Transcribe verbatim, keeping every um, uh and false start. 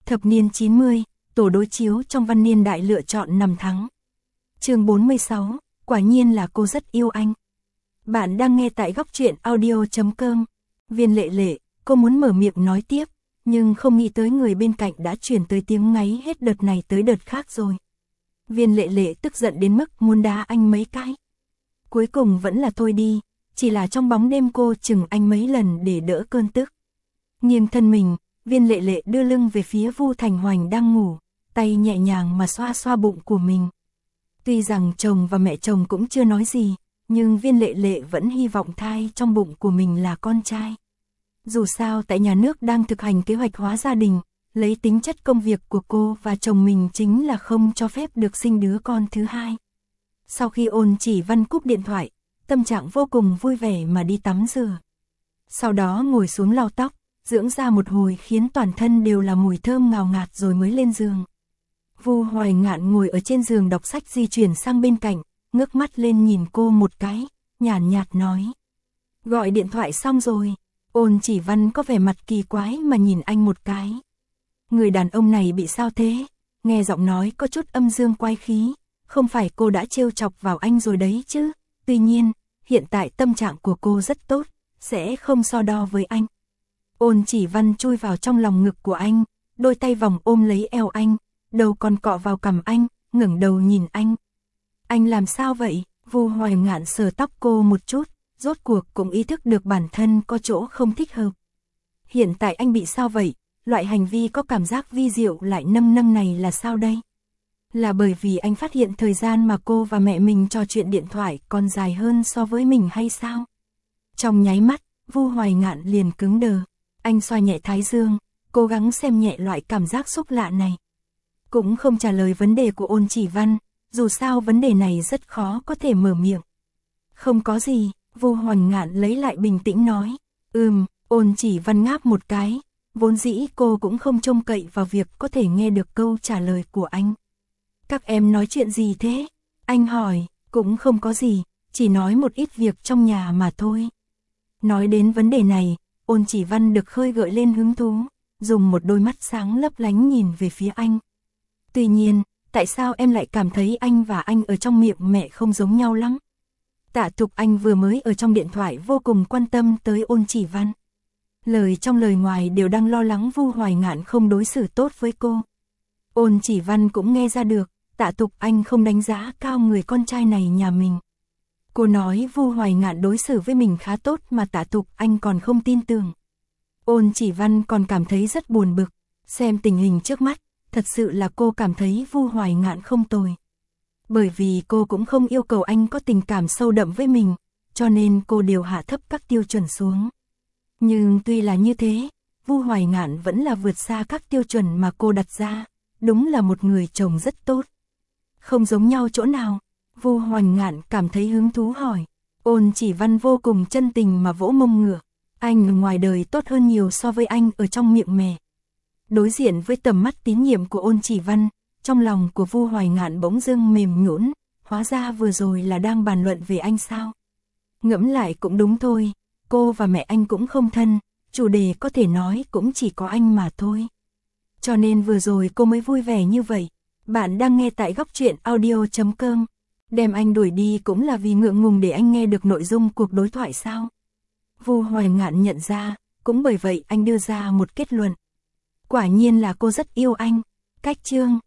Thập niên chín mươi, tổ đối chiếu trong văn niên đại lựa chọn năm tháng. Chương bốn mươi sáu, quả nhiên là cô rất yêu anh. Bạn đang nghe tại góc truyện audio chấm com. Viên Lệ Lệ, cô muốn mở miệng nói tiếp, nhưng không nghĩ tới người bên cạnh đã chuyển tới tiếng ngáy hết đợt này tới đợt khác rồi. Viên Lệ Lệ tức giận đến mức muốn đá anh mấy cái. Cuối cùng vẫn là thôi đi, chỉ là trong bóng đêm cô chừng anh mấy lần để đỡ cơn tức. Nghiêng thân mình, Viên Lệ Lệ đưa lưng về phía Vu Thành Hoành đang ngủ, tay nhẹ nhàng mà xoa xoa bụng của mình. Tuy rằng chồng và mẹ chồng cũng chưa nói gì, nhưng Viên Lệ Lệ vẫn hy vọng thai trong bụng của mình là con trai. Dù sao tại nhà nước đang thực hành kế hoạch hóa gia đình, lấy tính chất công việc của cô và chồng mình chính là không cho phép được sinh đứa con thứ hai. Sau khi Ôn Chỉ Văn cúp điện thoại, tâm trạng vô cùng vui vẻ mà đi tắm rửa. Sau đó ngồi xuống lau tóc, dưỡng da một hồi khiến toàn thân đều là mùi thơm ngào ngạt rồi mới lên giường. Vu Hoài Ngạn ngồi ở trên giường đọc sách di chuyển sang bên cạnh, ngước mắt lên nhìn cô một cái, nhàn nhạt nói. Gọi điện thoại xong rồi. Ôn Chỉ Văn có vẻ mặt kỳ quái mà nhìn anh một cái. Người đàn ông này bị sao thế? Nghe giọng nói có chút âm dương quái khí, không phải cô đã trêu chọc vào anh rồi đấy chứ? Tuy nhiên, hiện tại tâm trạng của cô rất tốt, sẽ không so đo với anh. Ôn Chỉ Văn chui vào trong lòng ngực của anh, đôi tay vòng ôm lấy eo anh, đầu còn cọ vào cằm anh, ngẩng đầu nhìn anh. Anh làm sao vậy? Vu Hoài Ngạn sờ tóc cô một chút, rốt cuộc cũng ý thức được bản thân có chỗ không thích hợp. Hiện tại anh bị sao vậy? Loại hành vi có cảm giác vi diệu lại nâng nâng này là sao đây? Là bởi vì anh phát hiện thời gian mà cô và mẹ mình trò chuyện điện thoại còn dài hơn so với mình hay sao? Trong nháy mắt, Vu Hoài Ngạn liền cứng đờ. Anh xoa nhẹ thái dương, cố gắng xem nhẹ loại cảm giác xúc lạ này. Cũng không trả lời vấn đề của Ôn Chỉ Văn, dù sao vấn đề này rất khó có thể mở miệng. Không có gì, Vu Hoài Ngạn lấy lại bình tĩnh nói. Ừm, Ôn Chỉ Văn ngáp một cái, vốn dĩ cô cũng không trông cậy vào việc có thể nghe được câu trả lời của anh. Các em nói chuyện gì thế? Anh hỏi. Cũng không có gì, chỉ nói một ít việc trong nhà mà thôi. Nói đến vấn đề này, Ôn Chỉ Văn được khơi gợi lên hứng thú, dùng một đôi mắt sáng lấp lánh nhìn về phía anh. Tuy nhiên, tại sao em lại cảm thấy anh và anh ở trong miệng mẹ không giống nhau lắm? Tạ Thục Anh vừa mới ở trong điện thoại vô cùng quan tâm tới Ôn Chỉ Văn. Lời trong lời ngoài đều đang lo lắng Vu Hoài Ngạn không đối xử tốt với cô. Ôn Chỉ Văn cũng nghe ra được, Tạ Thục Anh không đánh giá cao người con trai này nhà mình. Cô nói Vu Hoài Ngạn đối xử với mình khá tốt mà Tạ Thục Anh còn không tin tưởng. Ôn Chỉ Văn còn cảm thấy rất buồn bực, xem tình hình trước mắt, thật sự là cô cảm thấy Vu Hoài Ngạn không tồi. Bởi vì cô cũng không yêu cầu anh có tình cảm sâu đậm với mình, cho nên cô đều hạ thấp các tiêu chuẩn xuống. Nhưng tuy là như thế, Vu Hoài Ngạn vẫn là vượt xa các tiêu chuẩn mà cô đặt ra, đúng là một người chồng rất tốt. Không giống nhau chỗ nào? Vu Hoài Ngạn cảm thấy hứng thú hỏi. Ôn Chỉ Văn vô cùng chân tình mà vỗ mông ngửa. Anh ở ngoài đời tốt hơn nhiều so với anh ở trong miệng mẹ. Đối diện với tầm mắt tín nhiệm của Ôn Chỉ Văn, trong lòng của Vu Hoài Ngạn bỗng dưng mềm nhũn, hóa ra vừa rồi là đang bàn luận về anh sao? Ngẫm lại cũng đúng thôi, cô và mẹ anh cũng không thân, chủ đề có thể nói cũng chỉ có anh mà thôi. Cho nên vừa rồi cô mới vui vẻ như vậy. Bạn đang nghe tại góc truyện audio chấm com. Đem anh đuổi đi cũng là vì ngượng ngùng để anh nghe được nội dung cuộc đối thoại sao? Vu Hoài Ngạn nhận ra, cũng bởi vậy anh đưa ra một kết luận. Quả nhiên là cô rất yêu anh. Cách chương